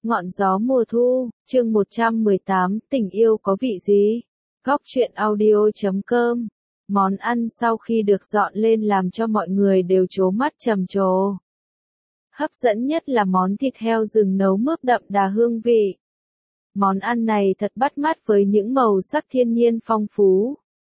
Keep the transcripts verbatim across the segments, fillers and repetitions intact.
Ngọn gió mùa thu, chương một trăm mười tám, tình yêu có vị gì? Góc truyện audio chấm com. Món ăn sau khi được dọn lên làm cho mọi người đều trố mắt trầm trồ. Hấp dẫn nhất là món thịt heo rừng nấu mướp đậm đà hương vị. Món ăn này thật bắt mắt với những màu sắc thiên nhiên phong phú.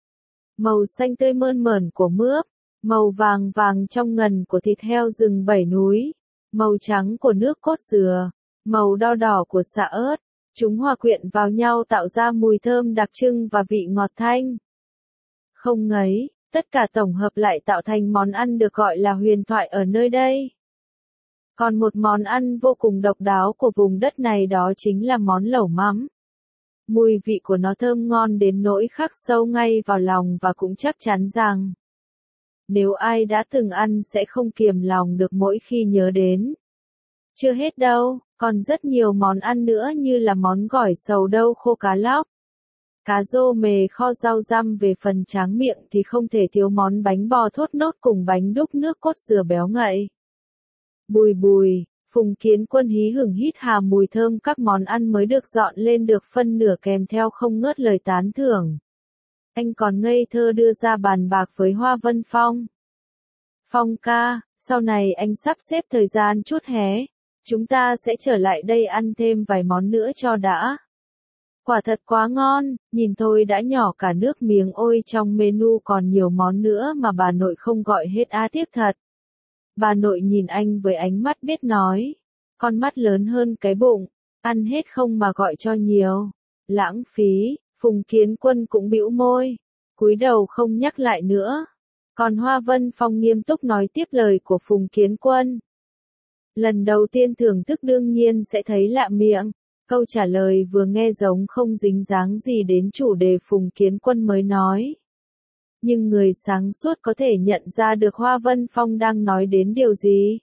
Màu xanh tươi mơn mởn của mướp, màu vàng vàng trong ngần của thịt heo rừng bảy núi, màu trắng của nước cốt dừa, màu đo đỏ của sả ớt, chúng hòa quyện vào nhau tạo ra mùi thơm đặc trưng và vị ngọt thanh. Không ngấy, tất cả tổng hợp lại tạo thành món ăn được gọi là huyền thoại ở nơi đây. Còn một món ăn vô cùng độc đáo của vùng đất này đó chính là món lẩu mắm. Mùi vị của nó thơm ngon đến nỗi khắc sâu ngay vào lòng và cũng chắc chắn rằng nếu ai đã từng ăn sẽ không kiềm lòng được mỗi khi nhớ đến. Chưa hết đâu, còn rất nhiều món ăn nữa như là món gỏi sầu đâu khô cá lóc, cá rô mề kho rau răm. Về phần tráng miệng thì không thể thiếu món bánh bò thốt nốt cùng bánh đúc nước cốt dừa béo ngậy. Bùi bùi, Phùng Kiến Quân hí hửng hít hà mùi thơm các món ăn mới được dọn lên được phân nửa kèm theo không ngớt lời tán thưởng. Anh còn ngây thơ đưa ra bàn bạc với Hoa Vân Phong. Phong ca, sau này anh sắp xếp thời gian chút hé. Chúng ta sẽ trở lại đây ăn thêm vài món nữa cho đã. Quả thật quá ngon, nhìn thôi đã nhỏ cả nước miếng. Ôi, trong menu còn nhiều món nữa mà bà nội không gọi hết á, tiếc thật. Bà nội nhìn anh với ánh mắt biết nói. Con mắt lớn hơn cái bụng, ăn hết không mà gọi cho nhiều. Lãng phí, Phùng Kiến Quân cũng bĩu môi, cúi đầu không nhắc lại nữa. Còn Hoa Vân Phong nghiêm túc nói tiếp lời của Phùng Kiến Quân. Lần đầu tiên thưởng thức đương nhiên sẽ thấy lạ miệng, câu trả lời vừa nghe giống không dính dáng gì đến chủ đề Phùng Kiến Quân mới nói. Nhưng người sáng suốt có thể nhận ra được Hoa Vân Phong đang nói đến điều gì.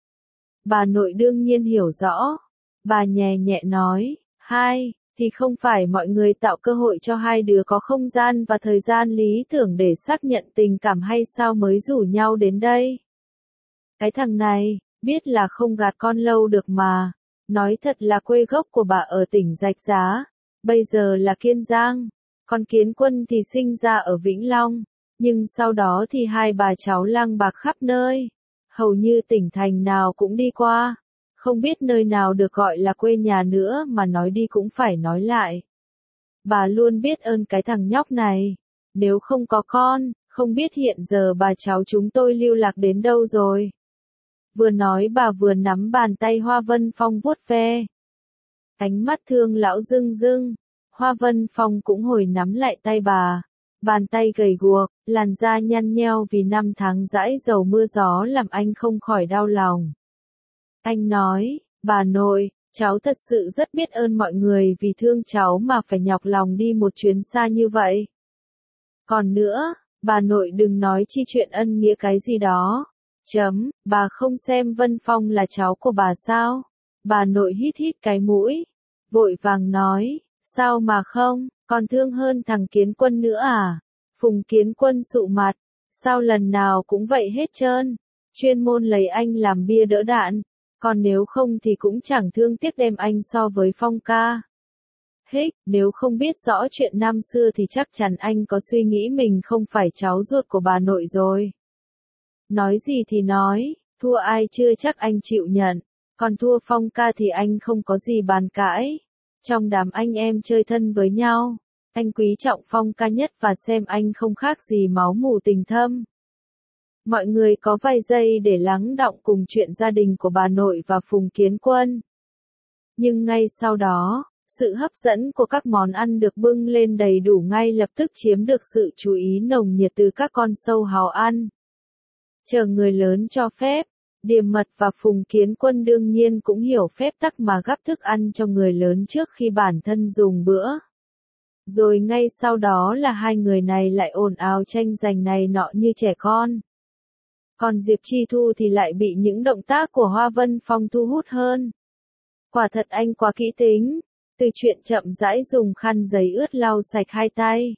Bà nội đương nhiên hiểu rõ. Bà nhẹ nhẹ nói, hai, thì không phải mọi người tạo cơ hội cho hai đứa có không gian và thời gian lý tưởng để xác nhận tình cảm hay sao mới rủ nhau đến đây. Cái thằng này, biết là không gạt con lâu được mà. Nói thật là quê gốc của bà ở tỉnh Rạch Giá, bây giờ là Kiên Giang. Còn Kiến Quân thì sinh ra ở Vĩnh Long, nhưng sau đó thì hai bà cháu lang bạc khắp nơi. Hầu như tỉnh thành nào cũng đi qua, không biết nơi nào được gọi là quê nhà nữa mà nói đi cũng phải nói lại. Bà luôn biết ơn cái thằng nhóc này, nếu không có con, không biết hiện giờ bà cháu chúng tôi lưu lạc đến đâu rồi. Vừa nói bà vừa nắm bàn tay Hoa Vân Phong vuốt ve. Ánh mắt thương lão rưng rưng, Hoa Vân Phong cũng hồi nắm lại tay bà. Bàn tay gầy guộc, làn da nhăn nheo vì năm tháng dãi dầu mưa gió làm anh không khỏi đau lòng. Anh nói, bà nội, cháu thật sự rất biết ơn mọi người vì thương cháu mà phải nhọc lòng đi một chuyến xa như vậy. Còn nữa, bà nội đừng nói chi chuyện ân nghĩa cái gì đó. Chấm, bà không xem Vân Phong là cháu của bà sao? Bà nội hít hít cái mũi, vội vàng nói, sao mà không, còn thương hơn thằng Kiến Quân nữa à? Phùng Kiến Quân sụ mặt, sao lần nào cũng vậy hết trơn, chuyên môn lấy anh làm bia đỡ đạn, còn nếu không thì cũng chẳng thương tiếc đem anh so với Phong ca. Hích, nếu không biết rõ chuyện năm xưa thì chắc chắn anh có suy nghĩ mình không phải cháu ruột của bà nội rồi. Nói gì thì nói, thua ai chưa chắc anh chịu nhận, còn thua Phong ca thì anh không có gì bàn cãi. Trong đám anh em chơi thân với nhau, anh quý trọng Phong ca nhất và xem anh không khác gì máu mủ tình thâm. Mọi người có vài giây để lắng đọng cùng chuyện gia đình của bà nội và Phùng Kiến Quân. Nhưng ngay sau đó, sự hấp dẫn của các món ăn được bưng lên đầy đủ ngay lập tức chiếm được sự chú ý nồng nhiệt từ các con sâu háo ăn. Chờ người lớn cho phép, Điềm Mật và Phùng Kiến Quân đương nhiên cũng hiểu phép tắc mà gắp thức ăn cho người lớn trước khi bản thân dùng bữa. Rồi ngay sau đó là hai người này lại ồn ào tranh giành này nọ như trẻ con. Còn Diệp Chi Thu thì lại bị những động tác của Hoa Vân Phong thu hút hơn. Quả thật anh quá kỹ tính, từ chuyện chậm rãi dùng khăn giấy ướt lau sạch hai tay.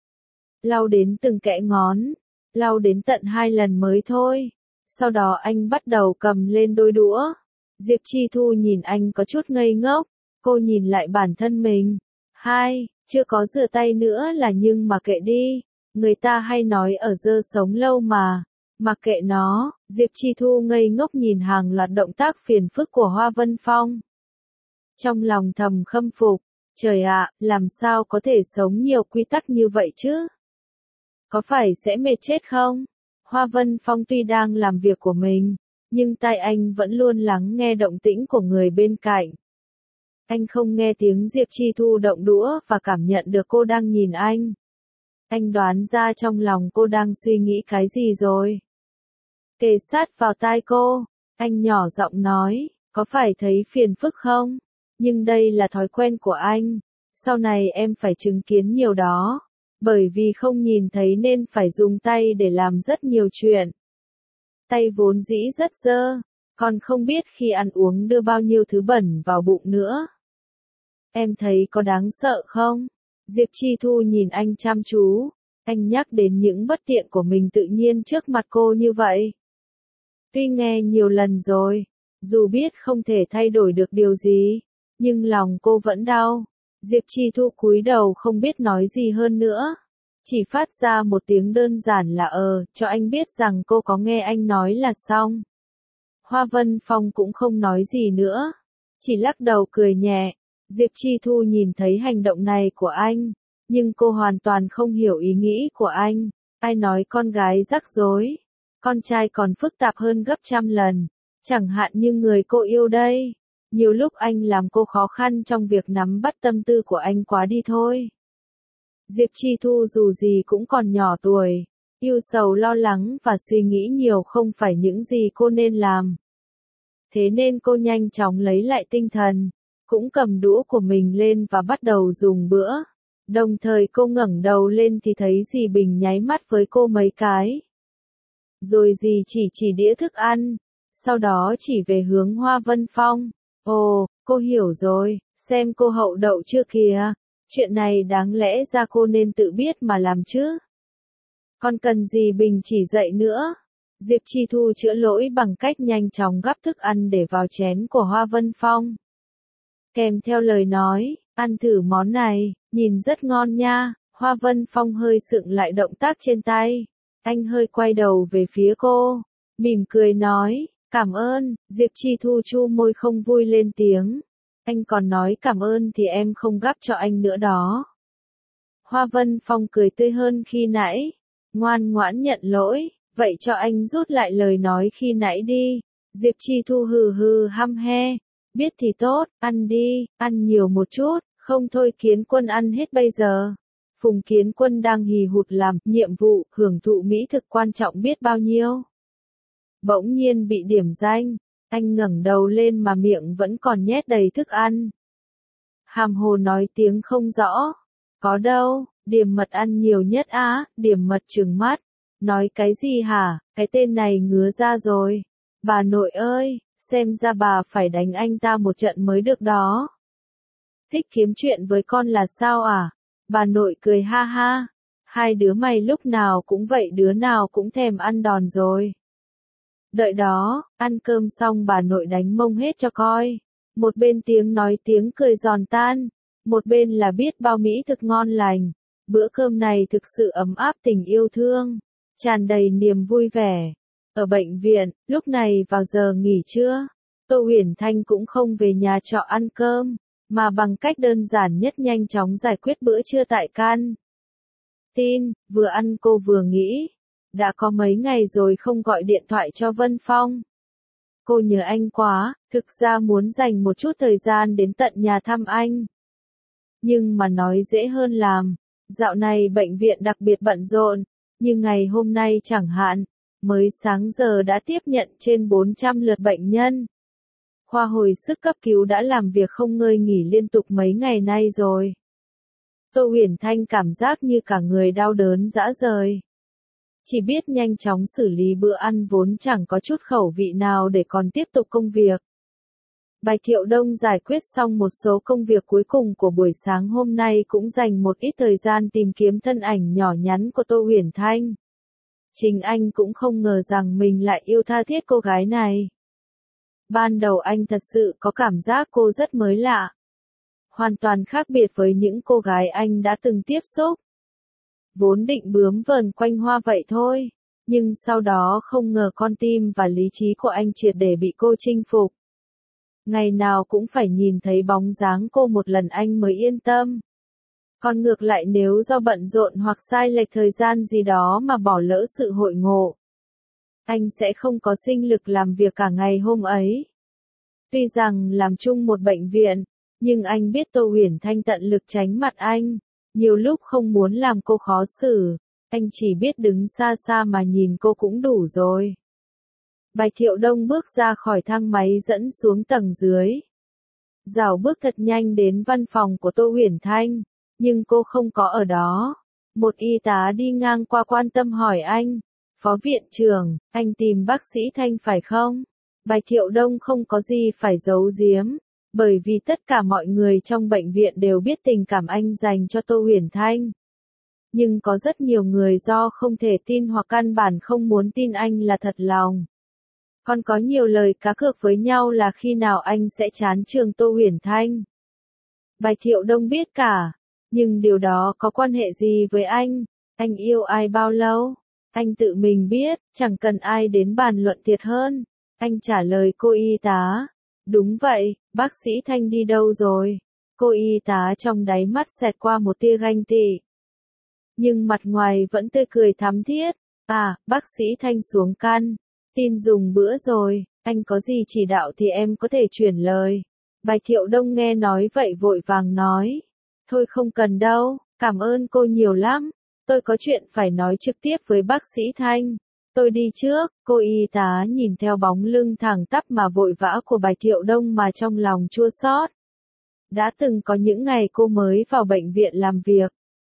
Lau đến từng kẽ ngón, lau đến tận hai lần mới thôi. Sau đó anh bắt đầu cầm lên đôi đũa. Diệp Chi Thu nhìn anh có chút ngây ngốc, Cô nhìn lại bản thân mình. Hai, chưa có rửa tay nữa là nhưng mà kệ đi. Người ta hay nói ở dơ sống lâu mà. Mặc kệ nó, Diệp Chi Thu ngây ngốc nhìn hàng loạt động tác phiền phức của Hoa Vân Phong. Trong lòng thầm khâm phục. Trời ạ, làm sao có thể sống nhiều quy tắc như vậy chứ? Có phải sẽ mệt chết không? Hoa Vân Phong tuy đang làm việc của mình, nhưng tai anh vẫn luôn lắng nghe động tĩnh của người bên cạnh. Anh không nghe tiếng Diệp Chi Thu động đũa và cảm nhận được cô đang nhìn anh. Anh đoán ra trong lòng cô đang suy nghĩ cái gì rồi. Kề sát vào tai cô, anh nhỏ giọng nói, có phải thấy phiền phức không? Nhưng đây là thói quen của anh, sau này em phải chứng kiến nhiều đó, bởi vì không nhìn thấy nên phải dùng tay để làm rất nhiều chuyện. Tay vốn dĩ rất dơ, còn không biết khi ăn uống đưa bao nhiêu thứ bẩn vào bụng nữa. Em thấy có đáng sợ không? Diệp Chi Thu nhìn anh chăm chú, anh nhắc đến những bất tiện của mình tự nhiên trước mặt cô như vậy. Tuy nghe nhiều lần rồi, dù biết không thể thay đổi được điều gì, nhưng lòng cô vẫn đau. Diệp Chi Thu cúi đầu không biết nói gì hơn nữa. Chỉ phát ra một tiếng đơn giản là ờ, cho anh biết rằng cô có nghe anh nói là xong. Hoa Vân Phong cũng không nói gì nữa, chỉ lắc đầu cười nhẹ. Diệp Chi Thu nhìn thấy hành động này của anh, nhưng cô hoàn toàn không hiểu ý nghĩ của anh. Ai nói con gái rắc rối, con trai còn phức tạp hơn gấp trăm lần, chẳng hạn như người cô yêu đây. Nhiều lúc anh làm cô khó khăn trong việc nắm bắt tâm tư của anh quá đi thôi. Diệp Chi Thu dù gì cũng còn nhỏ tuổi, yêu sầu lo lắng và suy nghĩ nhiều không phải những gì cô nên làm. Thế nên cô nhanh chóng lấy lại tinh thần, cũng cầm đũa của mình lên và bắt đầu dùng bữa. Đồng thời cô ngẩng đầu lên thì thấy dì Bình nháy mắt với cô mấy cái. Rồi dì chỉ chỉ đĩa thức ăn, sau đó chỉ về hướng Hoa Vân Phong. Ồ, cô hiểu rồi, xem cô hậu đậu chưa kìa. Chuyện này đáng lẽ ra cô nên tự biết mà làm chứ. Còn cần gì Bình chỉ dạy nữa. Diệp Chi Thu chữa lỗi bằng cách nhanh chóng gắp thức ăn để vào chén của Hoa Vân Phong. Kèm theo lời nói, ăn thử món này, nhìn rất ngon nha. Hoa Vân Phong hơi sượng lại động tác trên tay. Anh hơi quay đầu về phía cô, mỉm cười nói, cảm ơn. Diệp Chi Thu chu môi không vui lên tiếng. Anh còn nói cảm ơn thì em không gắp cho anh nữa đó. Hoa Vân Phong cười tươi hơn khi nãy, ngoan ngoãn nhận lỗi, vậy cho anh rút lại lời nói khi nãy đi. Diệp Chi Thu hừ hừ hăm he, biết thì tốt, ăn đi, ăn nhiều một chút, không thôi Kiến Quân ăn hết bây giờ. Phùng Kiến Quân đang hì hụt làm nhiệm vụ, hưởng thụ mỹ thực quan trọng biết bao nhiêu. Bỗng nhiên bị điểm danh, anh ngẩng đầu lên mà miệng vẫn còn nhét đầy thức ăn. Hàm hồ nói tiếng không rõ, có đâu, Điểm Mật ăn nhiều nhất á. Điểm Mật trừng mắt, nói cái gì hả, cái tên này ngứa ra rồi. Bà nội ơi, xem ra bà phải đánh anh ta một trận mới được đó. Thích kiếm chuyện với con là sao à? Bà nội cười ha ha. Hai đứa mày lúc nào cũng vậy, đứa nào cũng thèm ăn đòn rồi. Đợi đó, ăn cơm xong bà nội đánh mông hết cho coi. Một bên tiếng nói tiếng cười giòn tan, một bên là biết bao mỹ thực ngon lành. Bữa cơm này thực sự ấm áp tình yêu thương, tràn đầy niềm vui vẻ. Ở bệnh viện, lúc này vào giờ nghỉ trưa, Tô Huyền Thanh cũng không về nhà trọ ăn cơm, mà bằng cách đơn giản nhất nhanh chóng giải quyết bữa trưa tại căn tin. Vừa ăn cô vừa nghĩ, đã có mấy ngày rồi không gọi điện thoại cho Vân Phong. Cô nhớ anh quá, thực ra muốn dành một chút thời gian đến tận nhà thăm anh. Nhưng mà nói dễ hơn làm, dạo này bệnh viện đặc biệt bận rộn, như ngày hôm nay chẳng hạn, mới sáng giờ đã tiếp nhận trên bốn trăm lượt bệnh nhân. Khoa hồi sức cấp cứu đã làm việc không ngơi nghỉ liên tục mấy ngày nay rồi. Tô Huyền Thanh cảm giác như cả người đau đớn rã rời. Chỉ biết nhanh chóng xử lý bữa ăn vốn chẳng có chút khẩu vị nào để còn tiếp tục công việc. Bạch Thiệu Đông giải quyết xong một số công việc cuối cùng của buổi sáng hôm nay cũng dành một ít thời gian tìm kiếm thân ảnh nhỏ nhắn của Tô Huyền Thanh. Chính anh cũng không ngờ rằng mình lại yêu tha thiết cô gái này. Ban đầu anh thật sự có cảm giác cô rất mới lạ. hoàn toàn khác biệt với những cô gái anh đã từng tiếp xúc. Vốn định bướm vờn quanh hoa vậy thôi, nhưng sau đó không ngờ con tim và lý trí của anh triệt để bị cô chinh phục. Ngày nào cũng phải nhìn thấy bóng dáng cô một lần anh mới yên tâm. Còn ngược lại nếu do bận rộn hoặc sai lệch thời gian gì đó mà bỏ lỡ sự hội ngộ, anh sẽ không có sinh lực làm việc cả ngày hôm ấy. Tuy rằng làm chung một bệnh viện, nhưng anh biết Tô Huyền Thanh tận lực tránh mặt anh, nhiều lúc không muốn làm cô khó xử, anh chỉ biết đứng xa xa mà nhìn cô cũng đủ rồi. Bạch Thiệu Đông bước ra khỏi thang máy dẫn xuống tầng dưới. Dạo bước thật nhanh đến văn phòng của Tô Huyền Thanh, nhưng cô không có ở đó. Một y tá đi ngang qua quan tâm hỏi anh, Phó viện trưởng, anh tìm bác sĩ Thanh phải không? Bạch Thiệu Đông không có gì phải giấu giếm, bởi vì tất cả mọi người trong bệnh viện đều biết tình cảm anh dành cho Tô Huyền Thanh. Nhưng có rất nhiều người do không thể tin hoặc căn bản không muốn tin anh là thật lòng. Còn có nhiều lời cá cược với nhau là khi nào anh sẽ chán trường Tô Huyền Thanh. Bạch Thiệu Đông biết cả, nhưng điều đó có quan hệ gì với anh? Anh yêu ai bao lâu? Anh tự mình biết, chẳng cần ai đến bàn luận thiệt hơn. Anh trả lời cô y tá. Đúng vậy, bác sĩ Thanh đi đâu rồi? Cô y tá trong đáy mắt xẹt qua một tia ganh tị. Nhưng mặt ngoài vẫn tươi cười thắm thiết. À, bác sĩ Thanh xuống căn. Tin dùng bữa rồi, anh có gì chỉ đạo thì em có thể chuyển lời. Bạch Thiệu Đông nghe nói vậy vội vàng nói. Thôi không cần đâu, cảm ơn cô nhiều lắm. Tôi có chuyện phải nói trực tiếp với bác sĩ Thanh. Tôi đi trước, cô y tá nhìn theo bóng lưng thẳng tắp mà vội vã của Bạch Thiệu Đông mà trong lòng chua xót. Đã từng có những ngày cô mới vào bệnh viện làm việc.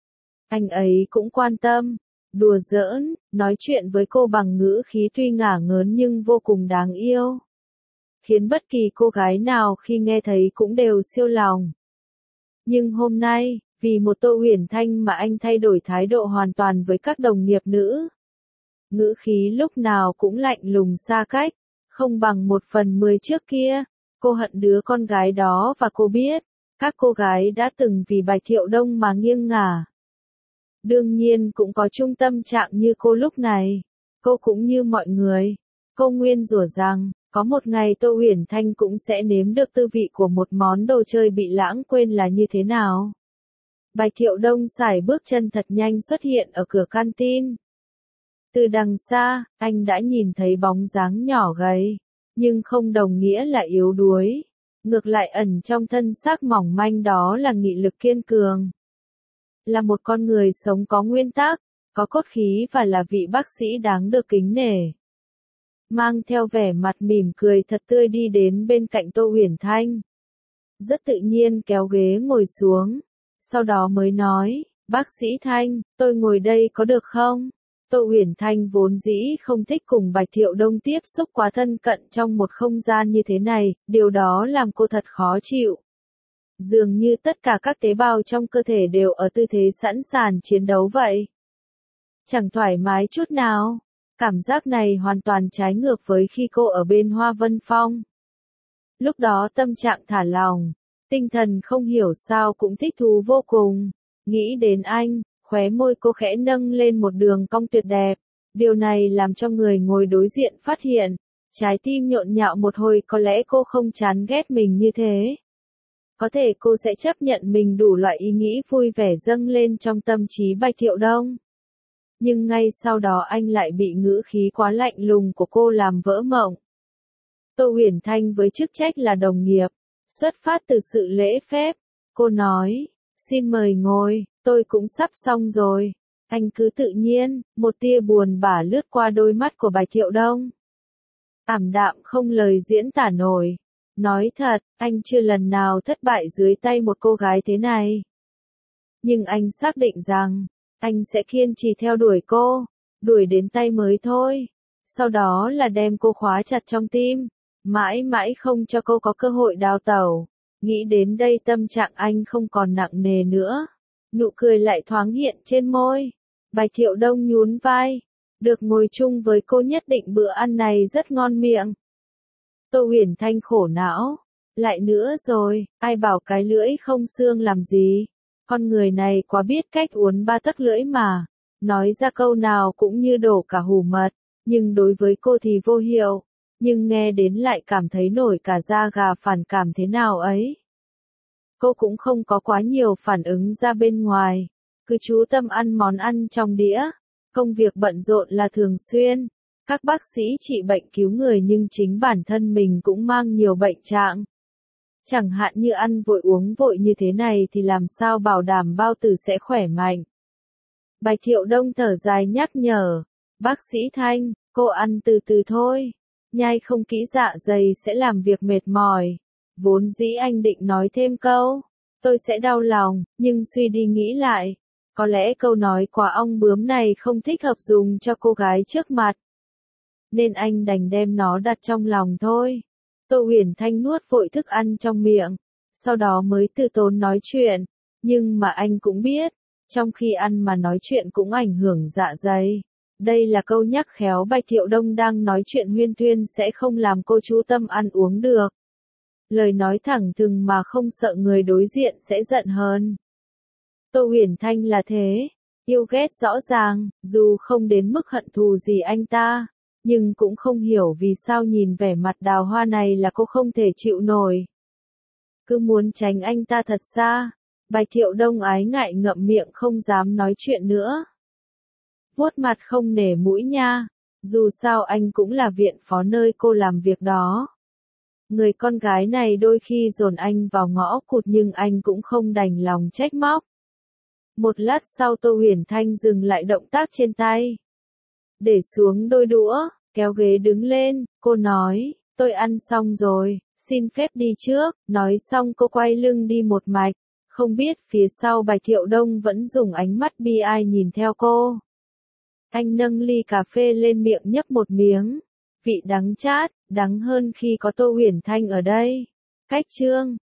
Anh ấy cũng quan tâm, đùa giỡn, nói chuyện với cô bằng ngữ khí tuy ngả ngớn nhưng vô cùng đáng yêu. Khiến bất kỳ cô gái nào khi nghe thấy cũng đều siêu lòng. Nhưng hôm nay, vì một Tô Huyền Thanh mà anh thay đổi thái độ hoàn toàn với các đồng nghiệp nữ. Ngữ khí lúc nào cũng lạnh lùng xa cách, không bằng một phần mười trước kia. Cô hận đứa con gái đó và cô biết, các cô gái đã từng vì Bạch Thiệu Đông mà nghiêng ngả. Đương nhiên cũng có chung tâm trạng như cô lúc này. Cô cũng như mọi người. Cô nguyên rủa rằng, có một ngày Tô Huyền Thanh cũng sẽ nếm được tư vị của một món đồ chơi bị lãng quên là như thế nào. Bạch Thiệu Đông sải bước chân thật nhanh xuất hiện ở cửa canteen. Từ đằng xa, anh đã nhìn thấy bóng dáng nhỏ gầy, nhưng không đồng nghĩa là yếu đuối. Ngược lại ẩn trong thân xác mỏng manh đó là nghị lực kiên cường. Là một con người sống có nguyên tắc, có cốt khí và là vị bác sĩ đáng được kính nể. Mang theo vẻ mặt mỉm cười thật tươi đi đến bên cạnh Tô Huyền Thanh. Rất tự nhiên kéo ghế ngồi xuống. Sau đó mới nói, bác sĩ Thanh, tôi ngồi đây có được không? Tô Huyền Thanh vốn dĩ không thích cùng Bạch Thiệu Đông tiếp xúc quá thân cận trong một không gian như thế này, điều đó làm cô thật khó chịu. Dường như tất cả các tế bào trong cơ thể đều ở tư thế sẵn sàng chiến đấu vậy. Chẳng thoải mái chút nào. Cảm giác này hoàn toàn trái ngược với khi cô ở bên Hoa Vân Phong. Lúc đó tâm trạng thả lỏng, tinh thần không hiểu sao cũng thích thú vô cùng. Nghĩ đến anh, khóe môi cô khẽ nâng lên một đường cong tuyệt đẹp. Điều này làm cho người ngồi đối diện phát hiện. Trái tim nhộn nhạo một hồi, có lẽ cô không chán ghét mình như thế. Có thể cô sẽ chấp nhận mình đủ loại ý nghĩ vui vẻ dâng lên trong tâm trí Bạch Thiệu Đông. Nhưng ngay sau đó anh lại bị ngữ khí quá lạnh lùng của cô làm vỡ mộng. Tô Huyền Thanh với chức trách là đồng nghiệp, xuất phát từ sự lễ phép, cô nói, xin mời ngồi, tôi cũng sắp xong rồi. Anh cứ tự nhiên, một tia buồn bã lướt qua đôi mắt của Bạch Thiệu Đông. Ảm đạm không lời diễn tả nổi. Nói thật, anh chưa lần nào thất bại dưới tay một cô gái thế này. Nhưng anh xác định rằng, anh sẽ kiên trì theo đuổi cô, đuổi đến tay mới thôi. Sau đó là đem cô khóa chặt trong tim, mãi mãi không cho cô có cơ hội đào tẩu. Nghĩ đến đây tâm trạng anh không còn nặng nề nữa. Nụ cười lại thoáng hiện trên môi. Bạch Thiệu Đông nhún vai. Được ngồi chung với cô nhất định bữa ăn này rất ngon miệng. Tô Huyền Thanh khổ não. Lại nữa rồi, ai bảo cái lưỡi không xương làm gì? Con người này quá biết cách uốn ba tấc lưỡi mà. Nói ra câu nào cũng như đổ cả hủ mật, nhưng đối với cô thì vô hiệu. Nhưng nghe đến lại cảm thấy nổi cả da gà, phản cảm thế nào ấy. Cô cũng không có quá nhiều phản ứng ra bên ngoài, cứ chú tâm ăn món ăn trong đĩa. Công việc bận rộn là thường xuyên. Các bác sĩ trị bệnh cứu người nhưng chính bản thân mình cũng mang nhiều bệnh trạng. Chẳng hạn như ăn vội uống vội như thế này thì làm sao bảo đảm bao tử sẽ khỏe mạnh. Bạch Thiệu Đông thở dài nhắc nhở. Bác sĩ Thanh, cô ăn từ từ thôi. Nhai không kỹ dạ dày sẽ làm việc mệt mỏi. Vốn dĩ anh định nói thêm câu, tôi sẽ đau lòng, nhưng suy đi nghĩ lại. Có lẽ câu nói quá ong bướm này không thích hợp dùng cho cô gái trước mặt. Nên anh đành đem nó đặt trong lòng thôi. Tô Huyền Thanh nuốt vội thức ăn trong miệng, sau đó mới từ tốn nói chuyện. Nhưng mà anh cũng biết, trong khi ăn mà nói chuyện cũng ảnh hưởng dạ dày. Đây là câu nhắc khéo Bạch Thiệu Đông đang nói chuyện huyên thuyên sẽ không làm cô chú tâm ăn uống được. Lời nói thẳng thừng mà không sợ người đối diện sẽ giận hơn. Tô Huyền Thanh là thế, yêu ghét rõ ràng, dù không đến mức hận thù gì anh ta, nhưng cũng không hiểu vì sao nhìn vẻ mặt đào hoa này là cô không thể chịu nổi. Cứ muốn tránh anh ta thật xa. Bạch Thiệu Đông ái ngại ngậm miệng không dám nói chuyện nữa. Vuốt mặt không nể mũi nha, dù sao anh cũng là viện phó nơi cô làm việc đó. Người con gái này đôi khi dồn anh vào ngõ cụt nhưng anh cũng không đành lòng trách móc. Một lát sau Tô Huyền Thanh dừng lại động tác trên tay. Để xuống đôi đũa, kéo ghế đứng lên, cô nói, tôi ăn xong rồi, xin phép đi trước. Nói xong cô quay lưng đi một mạch, không biết phía sau Bạch Thiệu Đông vẫn dùng ánh mắt bi ai nhìn theo cô. Anh nâng ly cà phê lên miệng nhấp một miếng, vị đắng chát, đắng hơn khi có Tô Huyền Thanh ở đây. Cách chương